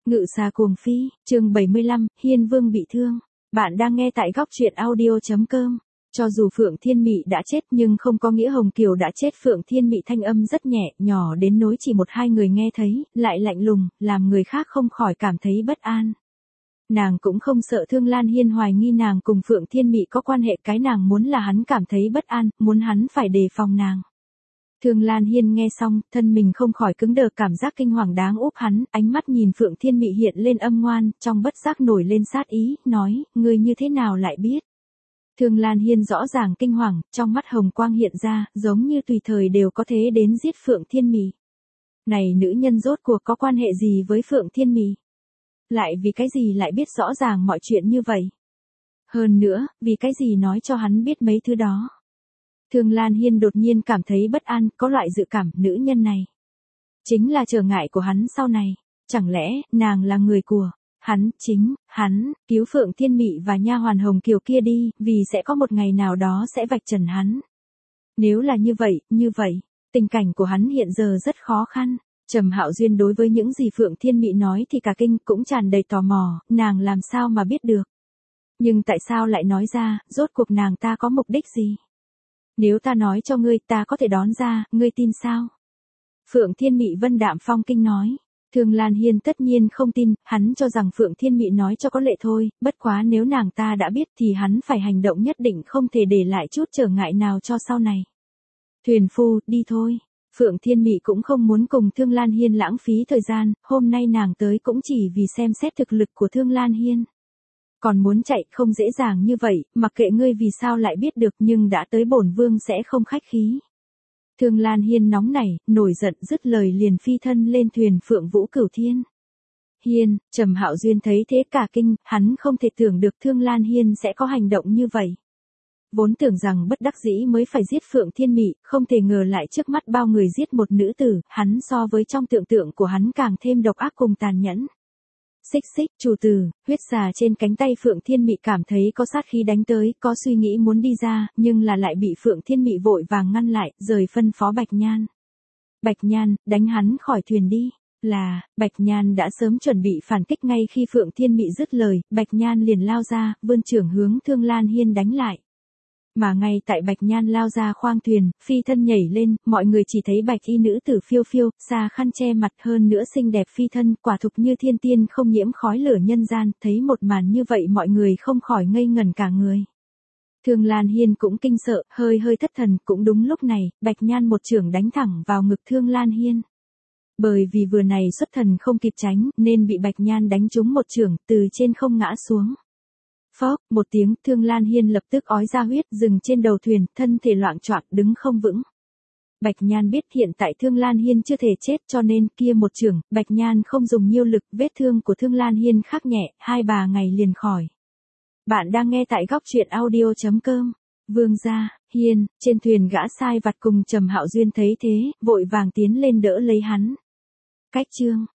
Ngự xà cuồng phi, chương 75, Hiên Vương bị thương. Bạn đang nghe tại góc truyện audio.com. Cho dù Phượng Thiên Mị đã chết nhưng không có nghĩa Hồng Kiều đã chết. Phượng Thiên Mị thanh âm rất nhẹ, nhỏ đến nỗi chỉ một hai người nghe thấy, lại lạnh lùng, làm người khác không khỏi cảm thấy bất an. Nàng cũng không sợ Thương Lan Hiên hoài nghi nàng cùng Phượng Thiên Mị có quan hệ, cái nàng muốn là hắn cảm thấy bất an, muốn hắn phải đề phòng nàng. Thương Lan Hiên nghe xong, thân mình không khỏi cứng đờ, cảm giác kinh hoàng đáng úp hắn, ánh mắt nhìn Phượng Thiên Mị hiện lên âm ngoan, trong bất giác nổi lên sát ý, nói, ngươi như thế nào lại biết? Thương Lan Hiên rõ ràng kinh hoàng, trong mắt hồng quang hiện ra, giống như tùy thời đều có thế đến giết Phượng Thiên Mị. Này nữ nhân rốt cuộc có quan hệ gì với Phượng Thiên Mị? Lại vì cái gì lại biết rõ ràng mọi chuyện như vậy? Hơn nữa, vì cái gì nói cho hắn biết mấy thứ đó? Thương Lan Hiên đột nhiên cảm thấy bất an, có loại dự cảm nữ nhân này chính là trở ngại của hắn sau này. Chẳng lẽ, nàng là người của hắn, cứu Phượng Thiên Mị và nha hoàn Hồng Kiều kia đi, vì sẽ có một ngày nào đó sẽ vạch trần hắn. Nếu là như vậy, tình cảnh của hắn hiện giờ rất khó khăn. Trầm Hạo Duyên đối với những gì Phượng Thiên Mị nói thì cả kinh, cũng tràn đầy tò mò, nàng làm sao mà biết được. Nhưng tại sao lại nói ra, rốt cuộc nàng ta có mục đích gì? Nếu ta nói cho ngươi, ta có thể đoán ra, ngươi tin sao? Phượng Thiên Mị vân đạm phong kinh nói. Thương Lan Hiên tất nhiên không tin, hắn cho rằng Phượng Thiên Mị nói cho có lệ thôi, bất quá nếu nàng ta đã biết thì hắn phải hành động nhất định, không thể để lại chút trở ngại nào cho sau này. Thuyền phu, đi thôi. Phượng Thiên Mị cũng không muốn cùng Thương Lan Hiên lãng phí thời gian, hôm nay nàng tới cũng chỉ vì xem xét thực lực của Thương Lan Hiên. Còn muốn chạy không dễ dàng như vậy, mặc kệ ngươi vì sao lại biết được, nhưng đã tới bổn vương sẽ không khách khí. Thương Lan Hiên nóng nảy, nổi giận, dứt lời liền phi thân lên thuyền Phượng Vũ Cửu Thiên. Hiên, Trầm Hạo Duyên thấy thế cả kinh, hắn không thể tưởng được Thương Lan Hiên sẽ có hành động như vậy. Vốn tưởng rằng bất đắc dĩ mới phải giết Phượng Thiên Mị, không thể ngờ lại trước mắt bao người giết một nữ tử, hắn so với trong tưởng tượng của hắn càng thêm độc ác cùng tàn nhẫn. Xích xích, chủ tử, huyết xà trên cánh tay Phượng Thiên Mị cảm thấy có sát khí đánh tới, có suy nghĩ muốn đi ra, nhưng là lại bị Phượng Thiên Mị vội vàng ngăn lại, rời phân phó Bạch Nhan. Bạch Nhan, đánh hắn khỏi thuyền đi. Bạch Nhan đã sớm chuẩn bị phản kích, ngay khi Phượng Thiên Mị dứt lời, Bạch Nhan liền lao ra, vươn chưởng hướng Thương Lan Hiên đánh lại. Mà ngay tại Bạch Nhan lao ra khoang thuyền, phi thân nhảy lên, mọi người chỉ thấy bạch y nữ tử phiêu phiêu, xa khăn che mặt, hơn nữa xinh đẹp phi thân, quả thực như thiên tiên không nhiễm khói lửa nhân gian, thấy một màn như vậy mọi người không khỏi ngây ngẩn cả người. Thương Lan Hiên cũng kinh sợ, hơi thất thần, cũng đúng lúc này, Bạch Nhan một chưởng đánh thẳng vào ngực Thương Lan Hiên. Bởi vì vừa này xuất thần không kịp tránh, nên bị Bạch Nhan đánh trúng một chưởng, từ trên không ngã xuống. Phốc, một tiếng, Thương Lan Hiên lập tức ói ra huyết, dừng trên đầu thuyền, thân thể loạng choạng, đứng không vững. Bạch Nhan biết hiện tại Thương Lan Hiên chưa thể chết, cho nên kia một chưởng, Bạch Nhan không dùng nhiều lực, vết thương của Thương Lan Hiên khắc nhẹ, 2-3 ngày liền khỏi. Bạn đang nghe tại góc truyện audio.com. Vương gia, Hiên, trên thuyền gã sai vặt cùng Trầm Hạo Duyên thấy thế, vội vàng tiến lên đỡ lấy hắn. Cách chương